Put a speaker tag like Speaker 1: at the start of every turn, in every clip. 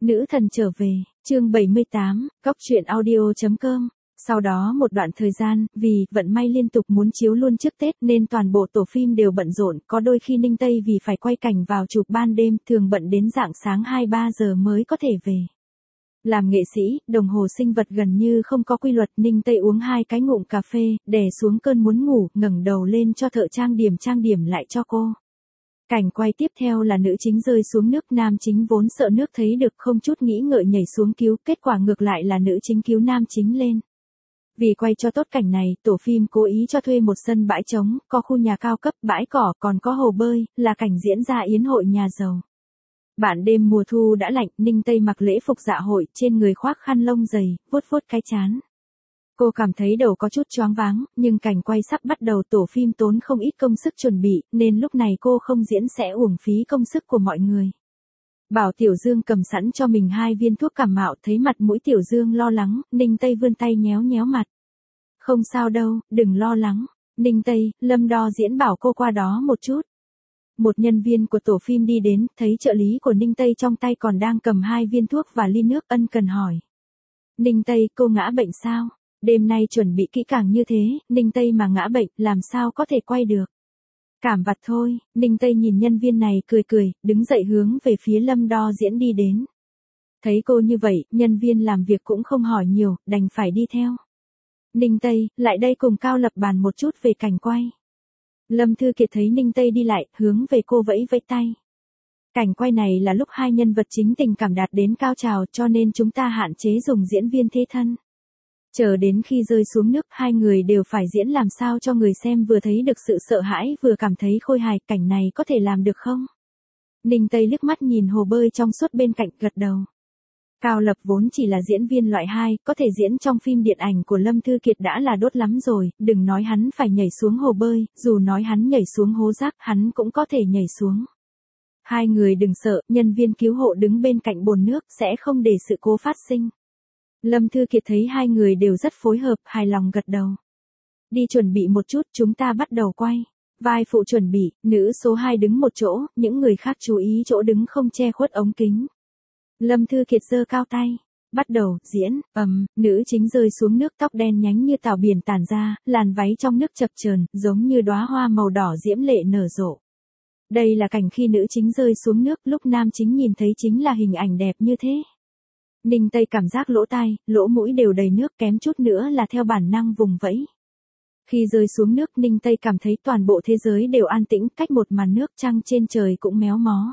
Speaker 1: Nữ thần trở về, chương 78, góc truyện audio.com. Sau đó một đoạn thời gian, vì vận may liên tục muốn chiếu luôn trước Tết nên toàn bộ tổ phim đều bận rộn, có đôi khi Ninh Tây vì phải quay cảnh vào chụp ban đêm thường bận đến rạng sáng 2-3 giờ mới có thể về. Làm nghệ sĩ, đồng hồ sinh vật gần như không có quy luật, Ninh Tây uống 2 cái ngụm cà phê, đè xuống cơn muốn ngủ, ngẩng đầu lên cho thợ trang điểm lại cho cô. Cảnh quay tiếp theo là nữ chính rơi xuống nước, nam chính vốn sợ nước thấy được không chút nghĩ ngợi nhảy xuống cứu, kết quả ngược lại là nữ chính cứu nam chính lên. Vì quay cho tốt cảnh này, tổ phim cố ý cho thuê một sân bãi trống, có khu nhà cao cấp, bãi cỏ, còn có hồ bơi, là cảnh diễn ra yến hội nhà giàu. Bạn đêm mùa thu đã lạnh, Ninh Tây mặc lễ phục dạ hội, trên người khoác khăn lông dày, vuốt vuốt cái trán. Cô cảm thấy đầu có chút choáng váng, nhưng cảnh quay sắp bắt đầu, tổ phim tốn không ít công sức chuẩn bị, nên lúc này cô không diễn sẽ uổng phí công sức của mọi người. Bảo Tiểu Dương cầm sẵn cho mình 2 viên thuốc cảm mạo, thấy mặt mũi Tiểu Dương lo lắng, Ninh Tây vươn tay nhéo nhéo mặt. Không sao đâu, đừng lo lắng. Ninh Tây, Lâm Đo diễn bảo cô qua đó một chút. Một nhân viên của tổ phim đi đến, thấy trợ lý của Ninh Tây trong tay còn đang cầm 2 viên thuốc và ly nước, ân cần hỏi. Ninh Tây, cô ngã bệnh sao? Đêm nay chuẩn bị kỹ càng như thế, Ninh Tây mà ngã bệnh, làm sao có thể quay được? Cảm vặt thôi, Ninh Tây nhìn nhân viên này cười cười, đứng dậy hướng về phía Lâm Đo diễn đi đến. Thấy cô như vậy, nhân viên làm việc cũng không hỏi nhiều, đành phải đi theo. Ninh Tây, lại đây cùng Cao Lập bàn một chút về cảnh quay. Lâm Thư Kiệt thấy Ninh Tây đi lại, hướng về cô vẫy vẫy tay. Cảnh quay này là lúc 2 nhân vật chính tình cảm đạt đến cao trào, cho nên chúng ta hạn chế dùng diễn viên thế thân. Chờ đến khi rơi xuống nước, 2 người đều phải diễn làm sao cho người xem vừa thấy được sự sợ hãi vừa cảm thấy khôi hài, cảnh này có thể làm được không? Ninh Tây liếc mắt nhìn hồ bơi trong suốt bên cạnh, gật đầu. Cao Lập vốn chỉ là diễn viên loại 2, có thể diễn trong phim điện ảnh của Lâm Thư Kiệt đã là đốt lắm rồi, đừng nói hắn phải nhảy xuống hồ bơi, dù nói hắn nhảy xuống hố rác, hắn cũng có thể nhảy xuống. 2 người đừng sợ, nhân viên cứu hộ đứng bên cạnh bồn nước, sẽ không để sự cố phát sinh. Lâm Thư Kiệt thấy 2 người đều rất phối hợp, hài lòng gật đầu. Đi chuẩn bị một chút, chúng ta bắt đầu quay. Vai phụ chuẩn bị, nữ số 2 đứng một chỗ, những người khác chú ý chỗ đứng không che khuất ống kính. Lâm Thư Kiệt giơ cao tay. Bắt đầu, diễn, nữ chính rơi xuống nước, tóc đen nhánh như tảo biển tản ra, làn váy trong nước chập chờn, giống như đóa hoa màu đỏ diễm lệ nở rộ. Đây là cảnh khi nữ chính rơi xuống nước, lúc nam chính nhìn thấy chính là hình ảnh đẹp như thế. Ninh Tây cảm giác lỗ tai, lỗ mũi đều đầy nước, kém chút nữa là theo bản năng vùng vẫy. Khi rơi xuống nước, Ninh Tây cảm thấy toàn bộ thế giới đều an tĩnh, cách một màn nước, trăng trên trời cũng méo mó.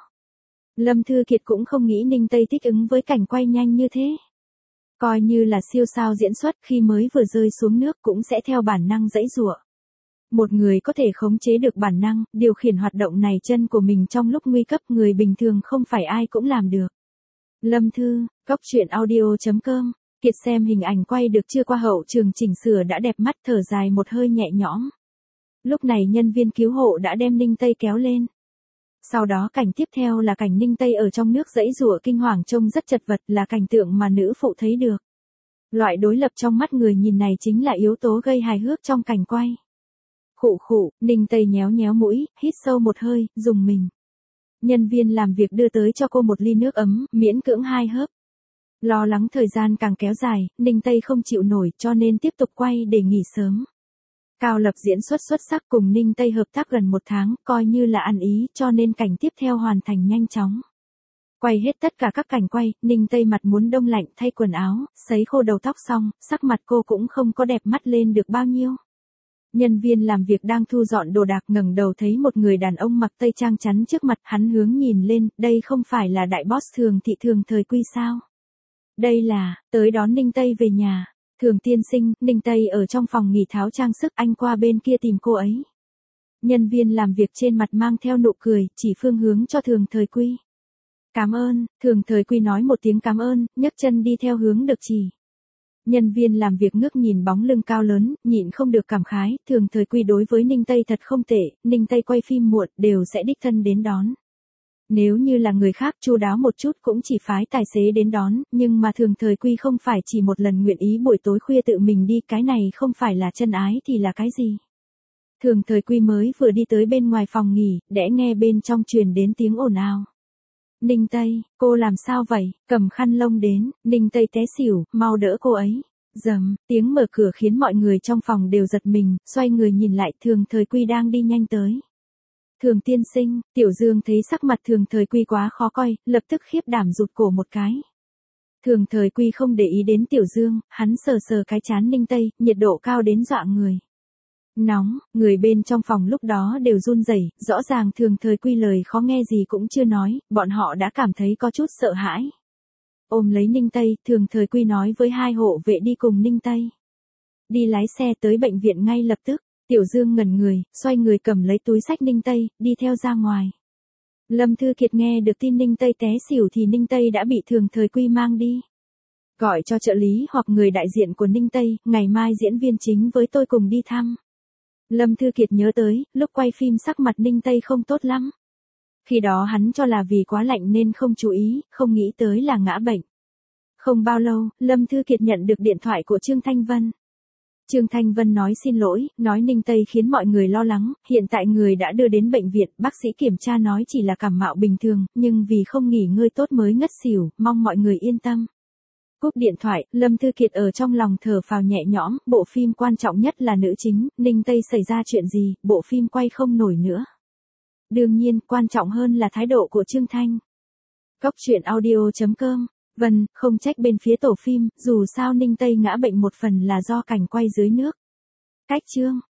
Speaker 1: Lâm Thư Kiệt cũng không nghĩ Ninh Tây thích ứng với cảnh quay nhanh như thế. Coi như là siêu sao diễn xuất, khi mới vừa rơi xuống nước cũng sẽ theo bản năng giãy giụa. Một người có thể khống chế được bản năng, điều khiển hoạt động này chân của mình trong lúc nguy cấp, người bình thường không phải ai cũng làm được. Lâm Thư, góc truyện audio.com. Kiệt xem hình ảnh quay được chưa, qua hậu trường chỉnh sửa đã đẹp mắt, thở dài một hơi nhẹ nhõm. Lúc này nhân viên cứu hộ đã đem Ninh Tây kéo lên. Sau đó cảnh tiếp theo là cảnh Ninh Tây ở trong nước giãy giụa kinh hoàng, trông rất chật vật, là cảnh tượng mà nữ phụ thấy được. Loại đối lập trong mắt người nhìn này chính là yếu tố gây hài hước trong cảnh quay. Khụ khụ, Ninh Tây nhéo nhéo mũi, hít sâu một hơi, dùng mình. Nhân viên làm việc đưa tới cho cô một ly nước ấm, miễn cưỡng 2 hớp. Lo lắng thời gian càng kéo dài, Ninh Tây không chịu nổi cho nên tiếp tục quay để nghỉ sớm. Cao Lập diễn xuất sắc, cùng Ninh Tây hợp tác gần 1 tháng, coi như là ăn ý, cho nên cảnh tiếp theo hoàn thành nhanh chóng. Quay hết tất cả các cảnh quay, Ninh Tây mặt muốn đông lạnh, thay quần áo, sấy khô đầu tóc xong, sắc mặt cô cũng không có đẹp mắt lên được bao nhiêu. Nhân viên làm việc đang thu dọn đồ đạc, ngẩng đầu thấy một người đàn ông mặc tây trang chắn trước mặt, hắn hướng nhìn lên, đây không phải là đại boss Thường Thị Thường Thời Quy sao? Đây là, tới đón Ninh Tây về nhà. Thường tiên sinh, Ninh Tây ở trong phòng nghỉ tháo trang sức, anh qua bên kia tìm cô ấy. Nhân viên làm việc trên mặt mang theo nụ cười, chỉ phương hướng cho Thường Thời Quy. Cảm ơn, Thường Thời Quy nói một tiếng cảm ơn, nhấc chân đi theo hướng được chỉ. Nhân viên làm việc ngước nhìn bóng lưng cao lớn, nhịn không được cảm khái, Thường Thời Quy đối với Ninh Tây thật không tệ, Ninh Tây quay phim muộn, đều sẽ đích thân đến đón. Nếu như là người khác chu đáo một chút cũng chỉ phái tài xế đến đón, nhưng mà Thường Thời Quy không phải chỉ một lần nguyện ý buổi tối khuya tự mình đi, cái này không phải là chân ái thì là cái gì. Thường Thời Quy mới vừa đi tới bên ngoài phòng nghỉ, đẽ nghe bên trong truyền đến tiếng ồn ào. Ninh Tây, cô làm sao vậy? Cầm khăn lông đến, Ninh Tây té xỉu, mau đỡ cô ấy. Dầm, tiếng mở cửa khiến mọi người trong phòng đều giật mình, xoay người nhìn lại Thường Thời Quy đang đi nhanh tới. Thường tiên sinh, Tiểu Dương thấy sắc mặt Thường Thời Quy quá khó coi, lập tức khiếp đảm rụt cổ một cái. Thường Thời Quy không để ý đến Tiểu Dương, hắn sờ sờ cái trán Ninh Tây, nhiệt độ cao đến dọa người. Nóng, người bên trong phòng lúc đó đều run rẩy, rõ ràng Thường Thời Quy lời khó nghe gì cũng chưa nói, bọn họ đã cảm thấy có chút sợ hãi. Ôm lấy Ninh Tây, Thường Thời Quy nói với hai hộ vệ đi cùng Ninh Tây. Đi lái xe tới bệnh viện ngay lập tức. Tiểu Dương ngẩn người, xoay người cầm lấy túi xách Ninh Tây, đi theo ra ngoài. Lâm Thư Kiệt nghe được tin Ninh Tây té xỉu thì Ninh Tây đã bị Thường Thời Quy mang đi. Gọi cho trợ lý hoặc người đại diện của Ninh Tây, ngày mai diễn viên chính với tôi cùng đi thăm. Lâm Thư Kiệt nhớ tới, lúc quay phim sắc mặt Ninh Tây không tốt lắm. Khi đó hắn cho là vì quá lạnh nên không chú ý, không nghĩ tới là ngã bệnh. Không bao lâu, Lâm Thư Kiệt nhận được điện thoại của Trương Thanh Vân. Trương Thanh Vân nói xin lỗi, nói Ninh Tây khiến mọi người lo lắng, hiện tại người đã đưa đến bệnh viện, bác sĩ kiểm tra nói chỉ là cảm mạo bình thường, nhưng vì không nghỉ ngơi tốt mới ngất xỉu, mong mọi người yên tâm. Cúp điện thoại, Lâm Thư Kiệt ở trong lòng thở phào nhẹ nhõm, bộ phim quan trọng nhất là nữ chính, Ninh Tây xảy ra chuyện gì, bộ phim quay không nổi nữa. Đương nhiên, quan trọng hơn là thái độ của Trương Thanh. Cóc truyện audio.com. Vâng, không trách bên phía tổ phim, dù sao Ninh Tây ngã bệnh một phần là do cảnh quay dưới nước. Cách chương.